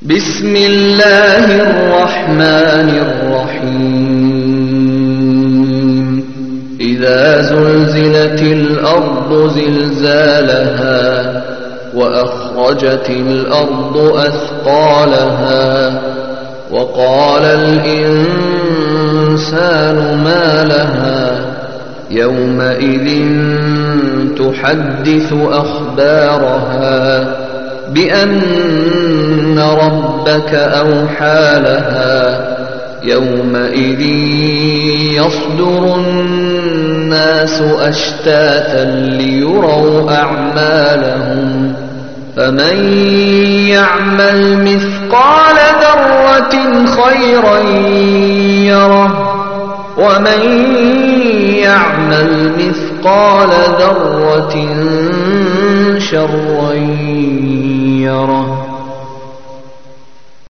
بسم الله الرحمن الرحيم إذا زلزلت الأرض زلزالها وأخرجت الأرض أثقالها وقال الإنسان ما لها يومئذ تحدث أخبارها بأن ربك أوحى لها يومئذ يصدر الناس أشتاتا ليروا أعمالهم فمن يعمل مثقال ذرة خيرا يره ومن يعمل مثقال ذرة شرا يره